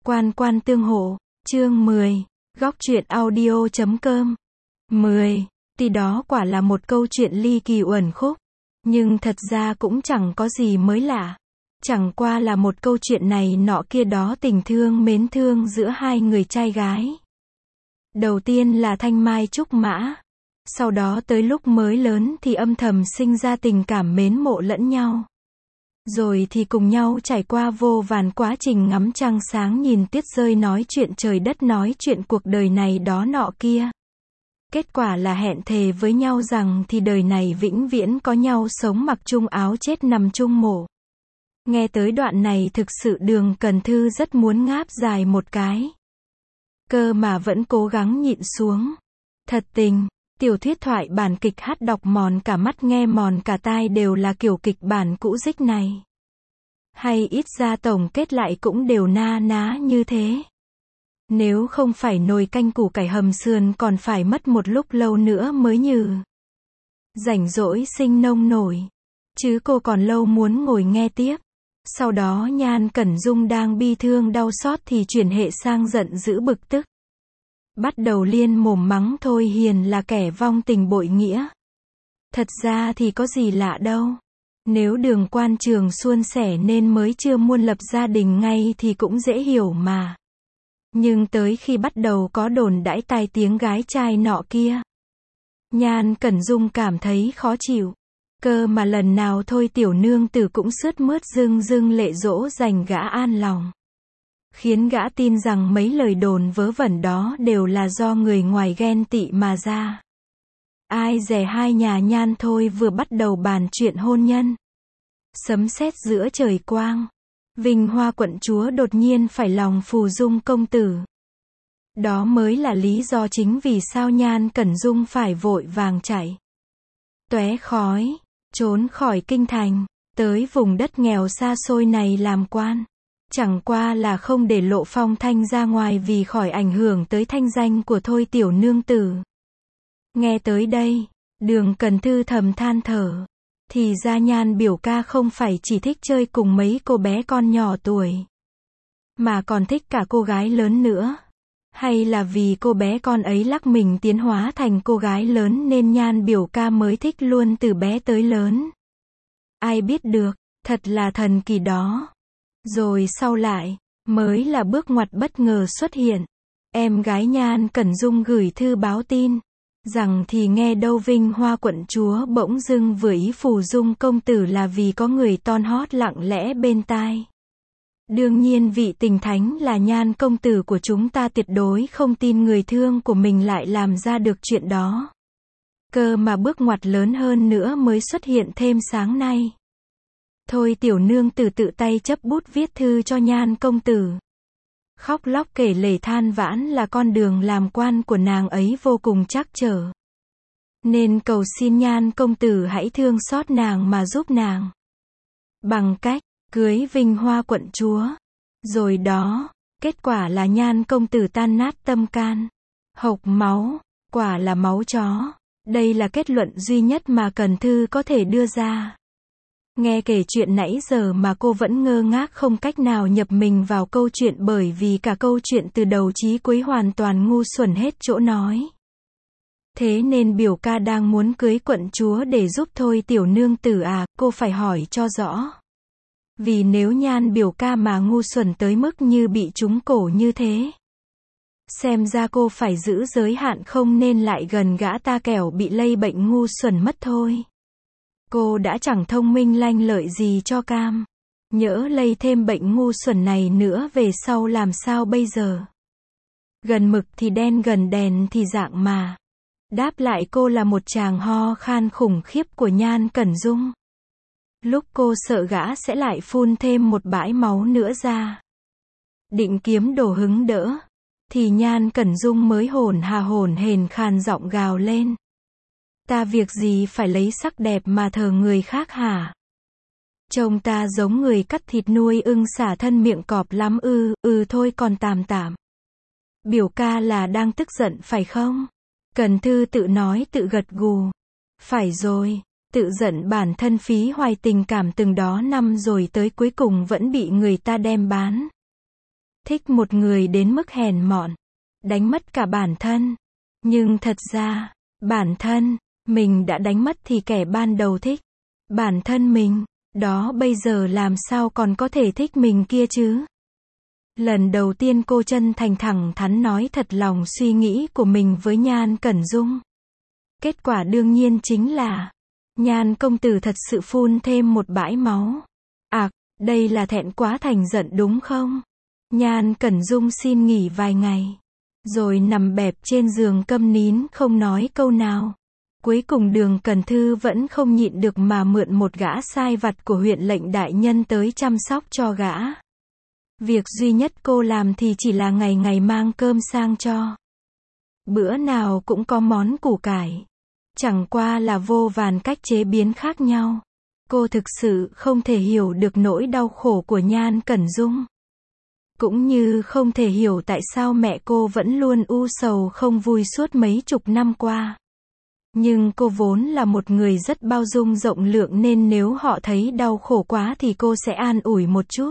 Quan quan tương hộ, chương 10, góc truyện audio.com. 10. Thì đó quả là một câu chuyện ly kỳ uẩn khúc, nhưng thật ra cũng chẳng có gì mới lạ. Chẳng qua là một câu chuyện này nọ kia đó, tình thương mến thương giữa hai người trai gái. Đầu tiên là thanh mai trúc mã, sau đó tới lúc mới lớn thì âm thầm sinh ra tình cảm mến mộ lẫn nhau. Rồi thì cùng nhau trải qua vô vàn quá trình ngắm trăng sáng nhìn tuyết rơi, nói chuyện trời đất, nói chuyện cuộc đời này đó nọ kia. Kết quả là hẹn thề với nhau rằng thì đời này vĩnh viễn có nhau, sống mặc chung áo, chết nằm chung mộ. Nghe tới đoạn này thực sự Đường Cần Thư rất muốn ngáp dài một cái. Cơ mà vẫn cố gắng nhịn xuống. Thật tình, tiểu thuyết thoại bản kịch hát đọc mòn cả mắt nghe mòn cả tai đều là kiểu kịch bản cũ dích này. Hay ít ra tổng kết lại cũng đều na ná như thế. Nếu không phải nồi canh củ cải hầm sườn còn phải mất một lúc lâu nữa mới nhừ. Rảnh rỗi sinh nông nổi. Chứ cô còn lâu muốn ngồi nghe tiếp. Sau đó Nhan Cẩn Dung đang bi thương đau xót thì chuyển hệ sang giận dữ bực tức. Bắt đầu liên mồm mắng Thôi Hiền là kẻ vong tình bội nghĩa. Thật ra thì có gì lạ đâu. Nếu Đường Quan Trường suôn sẻ nên mới chưa muốn lập gia đình ngay thì cũng dễ hiểu mà. Nhưng tới khi bắt đầu có đồn đãi tai tiếng gái trai nọ kia, Nhan Cẩn Dung cảm thấy khó chịu. Cơ mà lần nào thôi tiểu nương tử cũng sướt mướt rưng rưng lệ dỗ dành gã an lòng. Khiến gã tin rằng mấy lời đồn vớ vẩn đó đều là do người ngoài ghen tị mà ra. Ai dè hai nhà Nhan thôi vừa bắt đầu bàn chuyện hôn nhân. Sấm sét giữa trời quang. Vinh Hoa quận chúa đột nhiên phải lòng Phù Dung công tử. Đó mới là lý do chính vì sao Nhan Cẩn Dung phải vội vàng chạy tóe khói, trốn khỏi kinh thành, tới vùng đất nghèo xa xôi này làm quan. Chẳng qua là không để lộ phong thanh ra ngoài vì khỏi ảnh hưởng tới thanh danh của thôi tiểu nương tử. Nghe tới đây, Đường Cần Thư thầm than thở. Thì ra Nhan biểu ca không phải chỉ thích chơi cùng mấy cô bé con nhỏ tuổi, mà còn thích cả cô gái lớn nữa. Hay là vì cô bé con ấy lắc mình tiến hóa thành cô gái lớn nên Nhan biểu ca mới thích luôn từ bé tới lớn. Ai biết được, thật là thần kỳ đó. Rồi sau lại, mới là bước ngoặt bất ngờ xuất hiện. Em gái Nhan Cẩn Dung gửi thư báo tin rằng thì nghe đâu Vinh Hoa quận chúa bỗng dưng vừa ý Phù Dung công tử là vì có người ton hót lặng lẽ bên tai. Đương nhiên vị tình thánh là Nhan công tử của chúng ta tuyệt đối không tin người thương của mình lại làm ra được chuyện đó. Cơ mà bước ngoặt lớn hơn nữa mới xuất hiện thêm sáng nay. Thôi tiểu nương tử tự tay chấp bút viết thư cho Nhan công tử. Khóc lóc kể lể than vãn là con đường làm quan của nàng ấy vô cùng trắc trở. Nên cầu xin Nhan công tử hãy thương xót nàng mà giúp nàng. Bằng cách cưới Vinh Hoa quận chúa. Rồi đó, kết quả là Nhan công tử tan nát tâm can. Hộc máu, quả là máu chó. Đây là kết luận duy nhất mà Cần Thư có thể đưa ra. Nghe kể chuyện nãy giờ mà cô vẫn ngơ ngác không cách nào nhập mình vào câu chuyện bởi vì cả câu chuyện từ đầu chí cuối hoàn toàn ngu xuẩn hết chỗ nói. Thế nên biểu ca đang muốn cưới quận chúa để giúp thôi tiểu nương tử à, cô phải hỏi cho rõ. Vì nếu Nhan biểu ca mà ngu xuẩn tới mức như bị trúng cổ như thế, xem ra cô phải giữ giới hạn không nên lại gần gã ta kẻo bị lây bệnh ngu xuẩn mất thôi. Cô đã chẳng thông minh lanh lợi gì cho cam. Nhỡ lây thêm bệnh ngu xuẩn này nữa về sau làm sao bây giờ? Gần mực thì đen gần đèn thì dạng mà. Đáp lại cô là một tràng ho khan khủng khiếp của Nhan Cẩn Dung. Lúc cô sợ gã sẽ lại phun thêm một bãi máu nữa ra. Định kiếm đồ hứng đỡ. Thì Nhan Cẩn Dung mới hổn hển khàn giọng gào lên. Ta việc gì phải lấy sắc đẹp mà thờ người khác hả? Trông ta giống người cắt thịt nuôi ưng xả thân miệng cọp lắm thôi còn tạm. Biểu ca là đang tức giận phải không? Cần Thư tự nói tự gật gù. Phải rồi, tự giận bản thân phí hoài tình cảm từng đó năm rồi tới cuối cùng vẫn bị người ta đem bán. Thích một người đến mức hèn mọn, đánh mất cả bản thân. Nhưng thật ra, bản thân, mình đã đánh mất thì kẻ ban đầu thích bản thân mình, đó bây giờ làm sao còn có thể thích mình kia chứ? Lần đầu tiên cô chân thành thẳng thắn nói thật lòng suy nghĩ của mình với Nhan Cẩn Dung. Kết quả đương nhiên chính là, Nhan công tử thật sự phun thêm một bãi máu. Đây là thẹn quá thành giận đúng không? Nhan Cẩn Dung xin nghỉ vài ngày, rồi nằm bẹp trên giường câm nín không nói câu nào. Cuối cùng Đường Cần Thư vẫn không nhịn được mà mượn một gã sai vặt của huyện lệnh đại nhân tới chăm sóc cho gã. Việc duy nhất cô làm thì chỉ là ngày ngày mang cơm sang cho. Bữa nào cũng có món củ cải. Chẳng qua là vô vàn cách chế biến khác nhau. Cô thực sự không thể hiểu được nỗi đau khổ của Nhan Cẩn Dung. Cũng như không thể hiểu tại sao mẹ cô vẫn luôn u sầu không vui suốt mấy chục năm qua. Nhưng cô vốn là một người rất bao dung rộng lượng nên nếu họ thấy đau khổ quá thì cô sẽ an ủi một chút.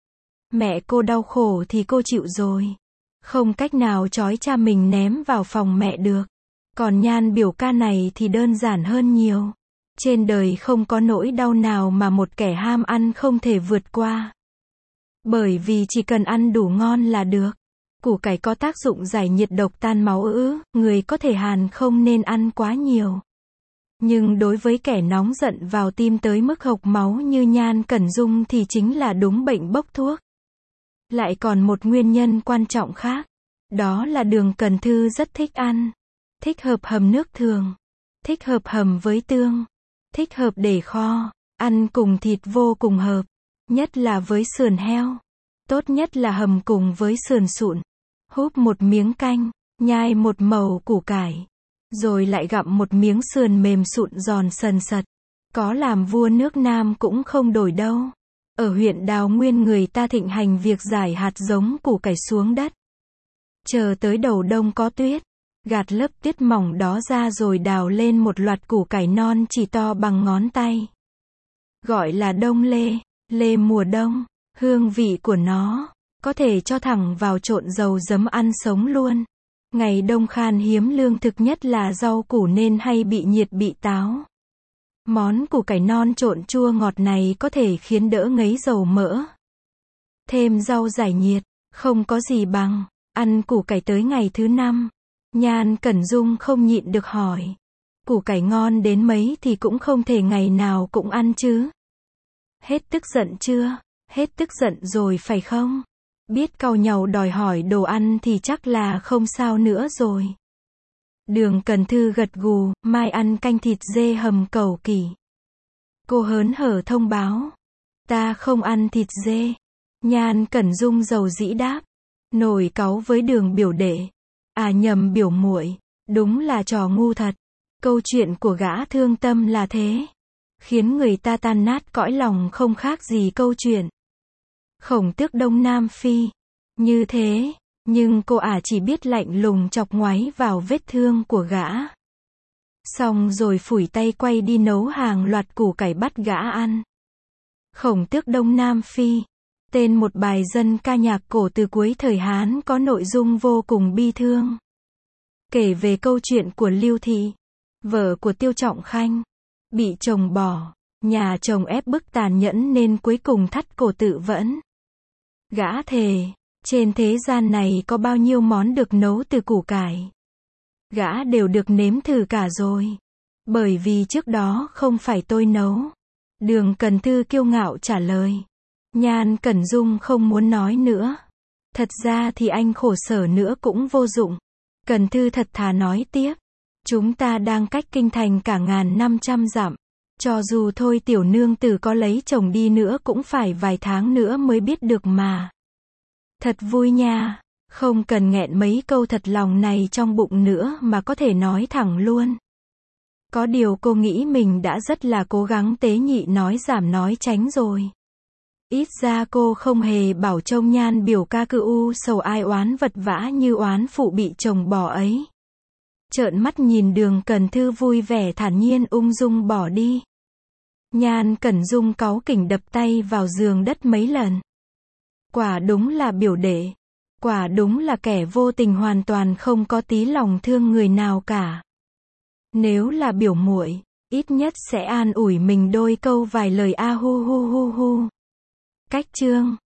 Mẹ cô đau khổ thì cô chịu rồi. Không cách nào trói cha mình ném vào phòng mẹ được. Còn Nhan biểu ca này thì đơn giản hơn nhiều. Trên đời không có nỗi đau nào mà một kẻ ham ăn không thể vượt qua. Bởi vì chỉ cần ăn đủ ngon là được. Củ cải có tác dụng giải nhiệt độc tan máu người có thể hàn không nên ăn quá nhiều. Nhưng đối với kẻ nóng giận vào tim tới mức hộc máu như Nhan Cẩn Dung thì chính là đúng bệnh bốc thuốc. Lại còn một nguyên nhân quan trọng khác. Đó là Đường Cần Thư rất thích ăn. Thích hợp hầm nước thường. Thích hợp hầm với tương. Thích hợp để kho. Ăn cùng thịt vô cùng hợp. Nhất là với sườn heo. Tốt nhất là hầm cùng với sườn sụn. Húp một miếng canh. Nhai một mẩu củ cải. Rồi lại gặm một miếng sườn mềm sụn giòn sần sật. Có làm vua nước Nam cũng không đổi đâu. Ở huyện Đào Nguyên người ta thịnh hành việc rải hạt giống củ cải xuống đất. Chờ tới đầu đông có tuyết. Gạt lớp tuyết mỏng đó ra rồi đào lên một loạt củ cải non chỉ to bằng ngón tay. Gọi là đông lê, lê mùa đông. Hương vị của nó có thể cho thẳng vào trộn dầu giấm ăn sống luôn. Ngày đông khan hiếm lương thực nhất là rau củ nên hay bị nhiệt bị táo. Món củ cải non trộn chua ngọt này có thể khiến đỡ ngấy dầu mỡ. Thêm rau giải nhiệt, không có gì bằng. Ăn củ cải tới ngày thứ 5. Nhan Cẩn Dung không nhịn được hỏi. Củ cải ngon đến mấy thì cũng không thể ngày nào cũng ăn chứ. Hết tức giận chưa? Hết tức giận rồi phải không? Biết cau nhàu đòi hỏi đồ ăn thì chắc là không sao nữa rồi. Đường Cần Thư gật gù, mai ăn canh thịt dê hầm cẩu kỳ. Cô hớn hở thông báo. Ta không ăn thịt dê. Nhan Cẩn Dung dầu dĩ đáp. Nổi cáu với Đường biểu đệ. À nhầm biểu muội, đúng là trò ngu thật. Câu chuyện của gã thương tâm là thế. Khiến người ta tan nát cõi lòng không khác gì câu chuyện Khổng Tước Đông Nam Phi. Như thế, nhưng cô chỉ biết lạnh lùng chọc ngoáy vào vết thương của gã. Xong rồi phủi tay quay đi nấu hàng loạt củ cải bắt gã ăn. Khổng Tước Đông Nam Phi, tên một bài dân ca nhạc cổ từ cuối thời Hán có nội dung vô cùng bi thương. Kể về câu chuyện của Lưu Thị, vợ của Tiêu Trọng Khanh, bị chồng bỏ, nhà chồng ép bức tàn nhẫn nên cuối cùng thắt cổ tự vẫn. Gã thề, trên thế gian này có bao nhiêu món được nấu từ củ cải, gã đều được nếm thử cả rồi. Bởi vì trước đó không phải tôi nấu. Đường Cần Thư kiêu ngạo trả lời. Nhan Cẩn Dung không muốn nói nữa. Thật ra thì anh khổ sở nữa cũng vô dụng. Cần Thư thật thà nói tiếp. Chúng ta đang cách kinh thành cả 1500 dặm. Cho dù thôi tiểu nương tử có lấy chồng đi nữa cũng phải vài tháng nữa mới biết được mà. Thật vui nha. Không cần nghẹn mấy câu thật lòng này trong bụng nữa mà có thể nói thẳng luôn. Có điều cô nghĩ mình đã rất là cố gắng tế nhị nói giảm nói tránh rồi. Ít ra cô không hề bảo trông Nhan biểu ca cứ u sầu ai oán vật vã như oán phụ bị chồng bỏ ấy. Trợn mắt nhìn Đường Cần Thư vui vẻ thản nhiên ung dung bỏ đi. Nhan Cẩn Dung cáu kỉnh đập tay vào giường đất mấy lần. Quả đúng là biểu đệ, Quả đúng là kẻ vô tình hoàn toàn không có tí lòng thương người nào cả. Nếu là biểu muội, ít nhất sẽ an ủi mình đôi câu vài lời a hu hu hu hu. Cách chương